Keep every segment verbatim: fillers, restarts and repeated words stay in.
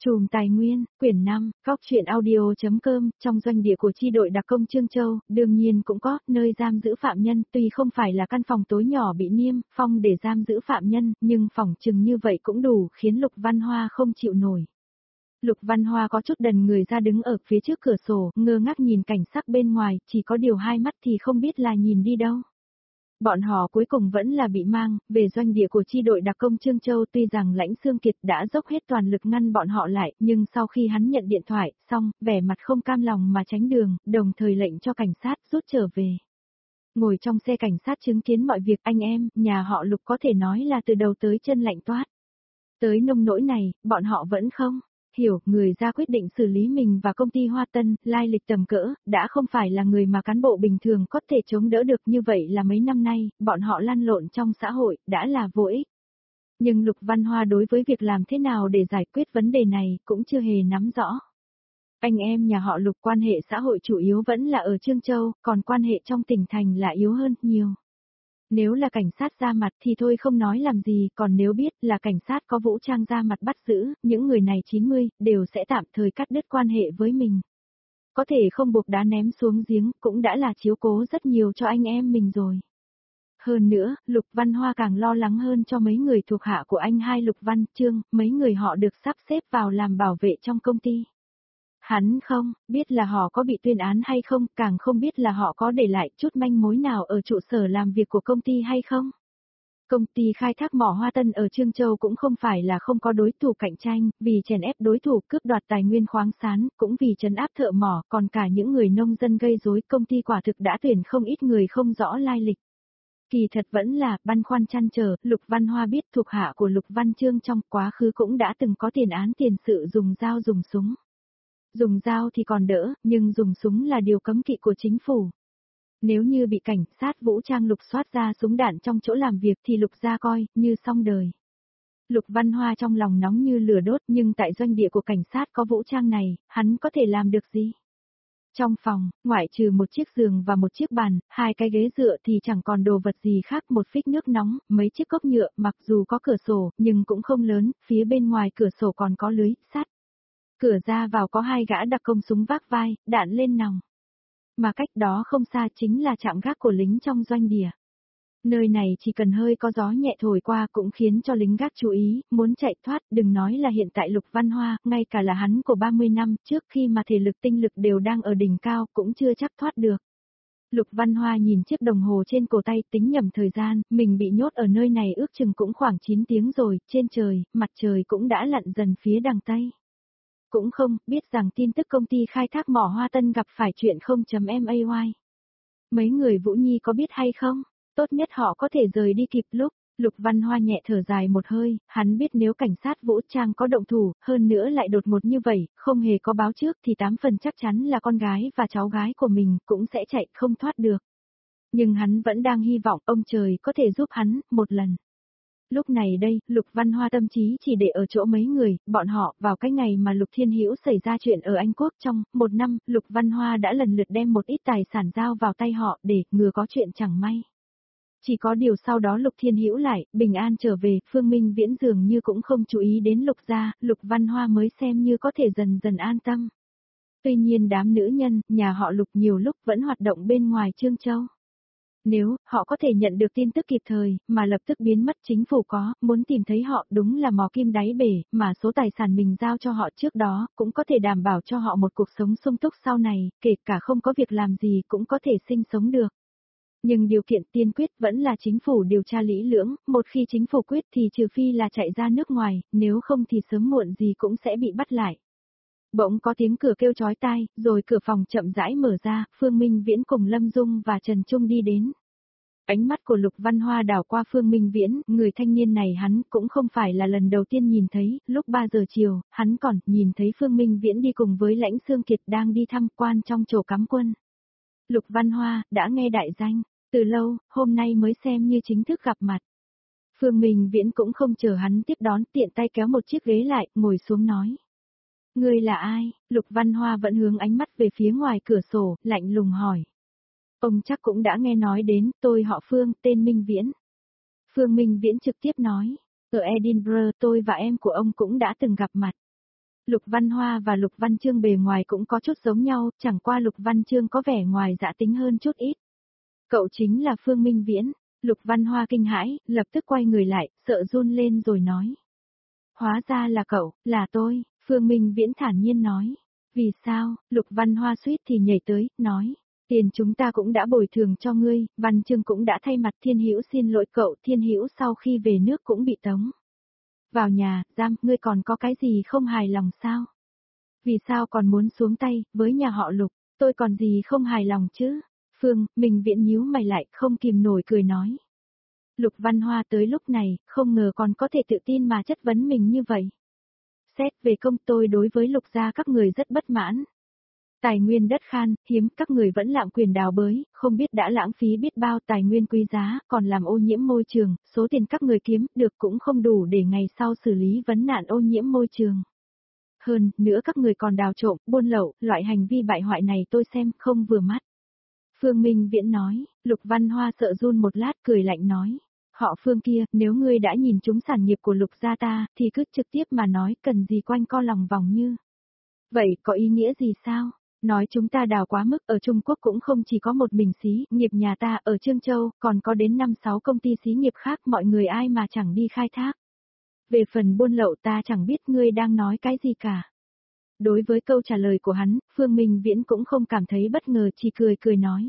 Chùm Tài Nguyên, quyển năm, góc truyện audio.com, trong doanh địa của chi đội đặc công Chương Châu, đương nhiên cũng có, nơi giam giữ phạm nhân, tuy không phải là căn phòng tối nhỏ bị niêm, phong để giam giữ phạm nhân, nhưng phòng chừng như vậy cũng đủ khiến Lục Văn Hoa không chịu nổi. Lục Văn Hoa có chút đần người ra đứng ở phía trước cửa sổ, ngơ ngác nhìn cảnh sắc bên ngoài, chỉ có điều hai mắt thì không biết là nhìn đi đâu. Bọn họ cuối cùng vẫn là bị mang về doanh địa của chi đội đặc công Chương Châu, tuy rằng Lãnh Xương Kiệt đã dốc hết toàn lực ngăn bọn họ lại, nhưng sau khi hắn nhận điện thoại, xong, vẻ mặt không cam lòng mà tránh đường, đồng thời lệnh cho cảnh sát rút trở về. Ngồi trong xe cảnh sát chứng kiến mọi việc, anh em, nhà họ Lục có thể nói là từ đầu tới chân lạnh toát. Tới nông nỗi này, bọn họ vẫn không hiểu, người ra quyết định xử lý mình và công ty Hoa Tân, lai lịch tầm cỡ, đã không phải là người mà cán bộ bình thường có thể chống đỡ được, như vậy là mấy năm nay, bọn họ lăn lộn trong xã hội, đã là vô ích. Nhưng Lục Văn Hoa đối với việc làm thế nào để giải quyết vấn đề này, cũng chưa hề nắm rõ. Anh em nhà họ Lục quan hệ xã hội chủ yếu vẫn là ở Chương Châu, còn quan hệ trong tỉnh thành là yếu hơn nhiều. Nếu là cảnh sát ra mặt thì thôi không nói làm gì, còn nếu biết là cảnh sát có vũ trang ra mặt bắt giữ, những người này chín mươi, đều sẽ tạm thời cắt đứt quan hệ với mình. Có thể không buộc đá ném xuống giếng, cũng đã là chiếu cố rất nhiều cho anh em mình rồi. Hơn nữa, Lục Văn Hoa càng lo lắng hơn cho mấy người thuộc hạ của anh hai Lục Văn Chương, mấy người họ được sắp xếp vào làm bảo vệ trong công ty. Hắn không biết là họ có bị tuyên án hay không, càng không biết là họ có để lại chút manh mối nào ở trụ sở làm việc của công ty hay không. Công ty khai thác mỏ Hoa Tân ở Chương Châu cũng không phải là không có đối thủ cạnh tranh, vì chèn ép đối thủ cướp đoạt tài nguyên khoáng sản, cũng vì trấn áp thợ mỏ, còn cả những người nông dân gây rối, công ty quả thực đã tuyển không ít người không rõ lai lịch. Kỳ thật vẫn là băn khoăn trăn trở, Lục Văn Hoa biết thuộc hạ của Lục Văn Chương trong quá khứ cũng đã từng có tiền án tiền sự dùng dao dùng súng. Dùng dao thì còn đỡ, nhưng dùng súng là điều cấm kỵ của chính phủ. Nếu như bị cảnh sát vũ trang Lục soát ra súng đạn trong chỗ làm việc thì Lục ra coi, như xong đời. Lục Văn Hoa trong lòng nóng như lửa đốt, nhưng tại doanh địa của cảnh sát có vũ trang này, hắn có thể làm được gì? Trong phòng, ngoại trừ một chiếc giường và một chiếc bàn, hai cái ghế dựa thì chẳng còn đồ vật gì khác, một phích nước nóng, mấy chiếc cốc nhựa, mặc dù có cửa sổ, nhưng cũng không lớn, phía bên ngoài cửa sổ còn có lưới sắt. Cửa ra vào có hai gã đặc công súng vác vai, đạn lên nòng. Mà cách đó không xa chính là trạm gác của lính trong doanh địa. Nơi này chỉ cần hơi có gió nhẹ thổi qua cũng khiến cho lính gác chú ý, muốn chạy thoát, đừng nói là hiện tại Lục Văn Hoa, ngay cả là hắn của ba mươi năm trước khi mà thể lực tinh lực đều đang ở đỉnh cao cũng chưa chắc thoát được. Lục Văn Hoa nhìn chiếc đồng hồ trên cổ tay tính nhầm thời gian, mình bị nhốt ở nơi này ước chừng cũng khoảng chín tiếng rồi, trên trời, mặt trời cũng đã lặn dần phía đằng Tây. Cũng không biết rằng tin tức công ty khai thác mỏ Hoa Tân gặp phải chuyện không chấm may. Mấy người Vũ Nhi có biết hay không? Tốt nhất họ có thể rời đi kịp lúc. Lục Văn Hoa nhẹ thở dài một hơi, hắn biết nếu cảnh sát vũ trang có động thủ, hơn nữa lại đột ngột như vậy, không hề có báo trước thì tám phần chắc chắn là con gái và cháu gái của mình cũng sẽ chạy không thoát được. Nhưng hắn vẫn đang hy vọng ông trời có thể giúp hắn, một lần. Lúc này đây, Lục Văn Hoa tâm trí chỉ để ở chỗ mấy người, bọn họ, vào cái ngày mà Lục Thiên Hữu xảy ra chuyện ở Anh Quốc trong một năm, Lục Văn Hoa đã lần lượt đem một ít tài sản giao vào tay họ để ngừa có chuyện chẳng may. Chỉ có điều sau đó Lục Thiên Hữu lại, bình an trở về, Phương Minh Viễn dường như cũng không chú ý đến Lục gia, Lục Văn Hoa mới xem như có thể dần dần an tâm. Tuy nhiên đám nữ nhân, nhà họ Lục nhiều lúc vẫn hoạt động bên ngoài Chương Châu. Nếu họ có thể nhận được tin tức kịp thời, mà lập tức biến mất, chính phủ có, muốn tìm thấy họ đúng là mò kim đáy bể, mà số tài sản mình giao cho họ trước đó, cũng có thể đảm bảo cho họ một cuộc sống sung túc sau này, kể cả không có việc làm gì cũng có thể sinh sống được. Nhưng điều kiện tiên quyết vẫn là chính phủ điều tra kỹ lưỡng, một khi chính phủ quyết thì trừ phi là chạy ra nước ngoài, nếu không thì sớm muộn gì cũng sẽ bị bắt lại. Bỗng có tiếng cửa kêu chói tai, rồi cửa phòng chậm rãi mở ra, Phương Minh Viễn cùng Lâm Dung và Trần Trung đi đến. Ánh mắt của Lục Văn Hoa đảo qua Phương Minh Viễn, người thanh niên này hắn cũng không phải là lần đầu tiên nhìn thấy, lúc ba giờ chiều, hắn còn nhìn thấy Phương Minh Viễn đi cùng với Lãnh Xương Kiệt đang đi thăm quan trong chỗ cắm quân. Lục Văn Hoa đã nghe đại danh, từ lâu, hôm nay mới xem như chính thức gặp mặt. Phương Minh Viễn cũng không chờ hắn tiếp đón, tiện tay kéo một chiếc ghế lại, ngồi xuống nói. Ngươi là ai? Lục Văn Hoa vẫn hướng ánh mắt về phía ngoài cửa sổ, lạnh lùng hỏi. Ông chắc cũng đã nghe nói đến, tôi họ Phương, tên Minh Viễn. Phương Minh Viễn trực tiếp nói, ở Edinburgh tôi và em của ông cũng đã từng gặp mặt. Lục Văn Hoa và Lục Văn Chương bề ngoài cũng có chút giống nhau, chẳng qua Lục Văn Chương có vẻ ngoài dã tính hơn chút ít. Cậu chính là Phương Minh Viễn. Lục Văn Hoa kinh hãi, lập tức quay người lại, sợ run lên rồi nói. Hóa ra là cậu, là tôi, Phương Minh Viễn thản nhiên nói. Vì sao? Lục Văn Hoa suýt thì nhảy tới, nói. Tiền chúng ta cũng đã bồi thường cho ngươi, Văn Chương cũng đã thay mặt Thiên Hữu xin lỗi cậu, Thiên Hữu sau khi về nước cũng bị tống vào nhà giam, ngươi còn có cái gì không hài lòng sao? Vì sao còn muốn xuống tay với nhà họ Lục, tôi còn gì không hài lòng chứ? Phương Minh Viễn nhíu mày lại, không kìm nổi cười nói. Lục Văn Hoa tới lúc này, không ngờ còn có thể tự tin mà chất vấn mình như vậy. Xét về công, tôi đối với Lục gia các người rất bất mãn. Tài nguyên đất khan, hiếm, các người vẫn lạm quyền đào bới, không biết đã lãng phí biết bao tài nguyên quý giá, còn làm ô nhiễm môi trường, số tiền các người kiếm được cũng không đủ để ngày sau xử lý vấn nạn ô nhiễm môi trường. Hơn nữa các người còn đào trộm, buôn lậu, loại hành vi bại hoại này tôi xem không vừa mắt. Phương Minh Viễn nói. Lục Văn Hoa sợ run một lát, cười lạnh nói. Họ Phương kia, nếu ngươi đã nhìn trúng sản nghiệp của Lục gia ta, thì cứ trực tiếp mà nói, cần gì quanh co lòng vòng như. Vậy có ý nghĩa gì sao? Nói chúng ta đào quá mức, ở Trung Quốc cũng không chỉ có một mình xí nghiệp nhà ta, ở Trương Châu còn có đến năm sáu công ty xí nghiệp khác, mọi người ai mà chẳng đi khai thác. Về phần buôn lậu ta chẳng biết ngươi đang nói cái gì cả. Đối với câu trả lời của hắn, Phương Minh Viễn cũng không cảm thấy bất ngờ, chỉ cười cười nói.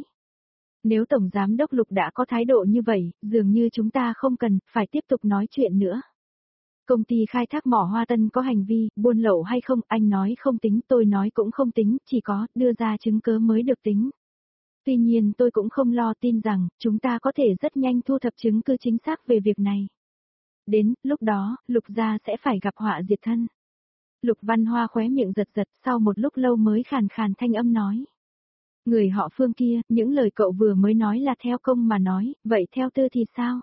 Nếu Tổng Giám Đốc Lục đã có thái độ như vậy, dường như chúng ta không cần phải tiếp tục nói chuyện nữa. Công ty khai thác mỏ Hoa Tân có hành vi buôn lậu hay không, anh nói không tính, tôi nói cũng không tính, chỉ có đưa ra chứng cứ mới được tính. Tuy nhiên tôi cũng không lo, tin rằng chúng ta có thể rất nhanh thu thập chứng cứ chính xác về việc này. Đến lúc đó, Lục gia sẽ phải gặp họa diệt thân. Lục Văn Hoa khóe miệng giật giật, sau một lúc lâu mới khàn khàn thanh âm nói. Người họ Phương kia, những lời cậu vừa mới nói là theo công mà nói, vậy theo tư thì sao?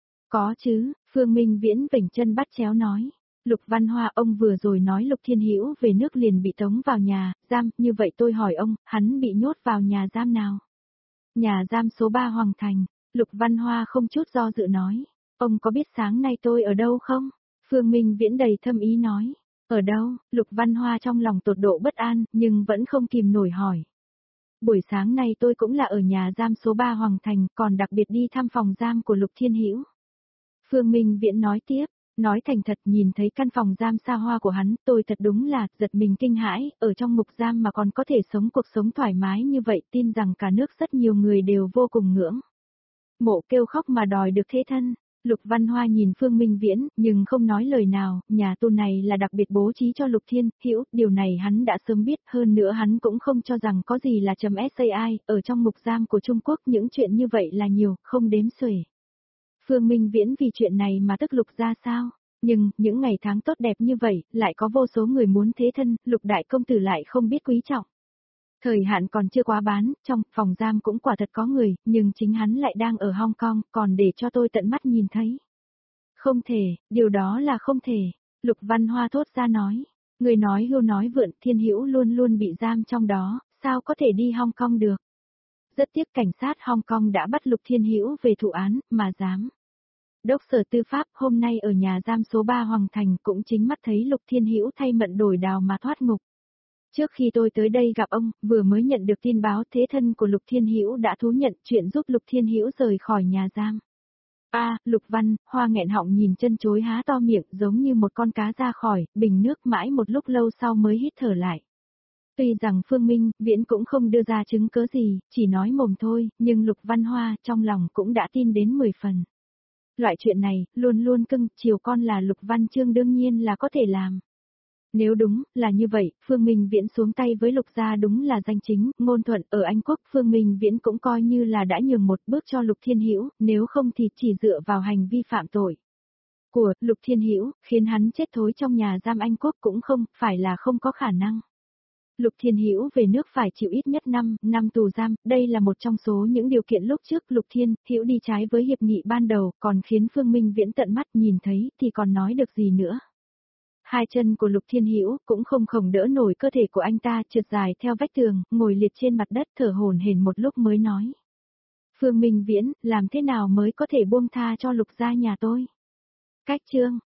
Có chứ, Phương Minh Viễn vểnh chân bắt chéo nói. Lục Văn Hoa, ông vừa rồi nói Lục Thiên Hữu về nước liền bị tống vào nhà giam, như vậy tôi hỏi ông, hắn bị nhốt vào nhà giam nào? Nhà giam số ba Hoàng Thành. Lục Văn Hoa không chút do dự nói. Ông có biết sáng nay tôi ở đâu không? Phương Minh Viễn đầy thâm ý nói. Ở đâu? Lục Văn Hoa trong lòng tột độ bất an, nhưng vẫn không kìm nổi hỏi. Buổi sáng nay tôi cũng là ở nhà giam số ba Hoàng Thành, còn đặc biệt đi thăm phòng giam của Lục Thiên Hữu. Phương Minh Viễn nói tiếp, nói thành thật, nhìn thấy căn phòng giam xa hoa của hắn, tôi thật đúng là giật mình kinh hãi, ở trong ngục giam mà còn có thể sống cuộc sống thoải mái như vậy, tin rằng cả nước rất nhiều người đều vô cùng ngưỡng mộ, kêu khóc mà đòi được thế thân. Lục Văn Hoa nhìn Phương Minh Viễn, nhưng không nói lời nào, nhà tù này là đặc biệt bố trí cho Lục Thiên Hữu, điều này hắn đã sớm biết, hơn nữa hắn cũng không cho rằng có gì là chấm sai, ở trong ngục giam của Trung Quốc những chuyện như vậy là nhiều, không đếm xuể. Phương Minh Viễn vì chuyện này mà tức Lục ra sao? Nhưng, những ngày tháng tốt đẹp như vậy, lại có vô số người muốn thế thân, Lục đại công tử lại không biết quý trọng. Thời hạn còn chưa quá bán, trong phòng giam cũng quả thật có người, nhưng chính hắn lại đang ở Hong Kong, còn để cho tôi tận mắt nhìn thấy. Không thể, điều đó là không thể. Lục Văn Hoa thốt ra nói. Người nói hưu nói vượn, Thiên Hữu luôn luôn bị giam trong đó, sao có thể đi Hong Kong được? Rất tiếc cảnh sát Hong Kong đã bắt Lục Thiên Hữu về thụ án, mà dám. Đốc sở tư pháp hôm nay ở nhà giam số ba Hoàng Thành cũng chính mắt thấy Lục Thiên Hữu thay mận đổi đào mà thoát ngục. Trước khi tôi tới đây gặp ông, vừa mới nhận được tin báo thế thân của Lục Thiên Hữu đã thú nhận chuyện giúp Lục Thiên Hữu rời khỏi nhà giam. A, à, Lục Văn Hoa nghẹn họng nhìn chân chối há to miệng giống như một con cá ra khỏi bình nước, mãi một lúc lâu sau mới hít thở lại. Tuy rằng Phương Minh Viễn cũng không đưa ra chứng cớ gì, chỉ nói mồm thôi, nhưng Lục Văn Hoa trong lòng cũng đã tin đến mười phần. Loại chuyện này, luôn luôn cưng chiều con là Lục Văn Chương đương nhiên là có thể làm. Nếu đúng là như vậy, Phương Minh Viễn xuống tay với Lục gia đúng là danh chính, ngôn thuận, ở Anh Quốc Phương Minh Viễn cũng coi như là đã nhường một bước cho Lục Thiên Hữu, nếu không thì chỉ dựa vào hành vi phạm tội của Lục Thiên Hữu, khiến hắn chết thối trong nhà giam Anh Quốc cũng không phải là không có khả năng. Lục Thiên Hữu về nước phải chịu ít nhất năm năm tù giam, đây là một trong số những điều kiện lúc trước Lục Thiên Hữu đi trái với hiệp nghị ban đầu, còn khiến Phương Minh Viễn tận mắt nhìn thấy thì còn nói được gì nữa. Hai chân của Lục Thiên Hữu cũng không khổng đỡ nổi cơ thể của anh ta, trượt dài theo vách tường, ngồi liệt trên mặt đất thở hổn hển một lúc mới nói. Phương Minh Viễn, làm thế nào mới có thể buông tha cho Lục gia nhà tôi? Cách chương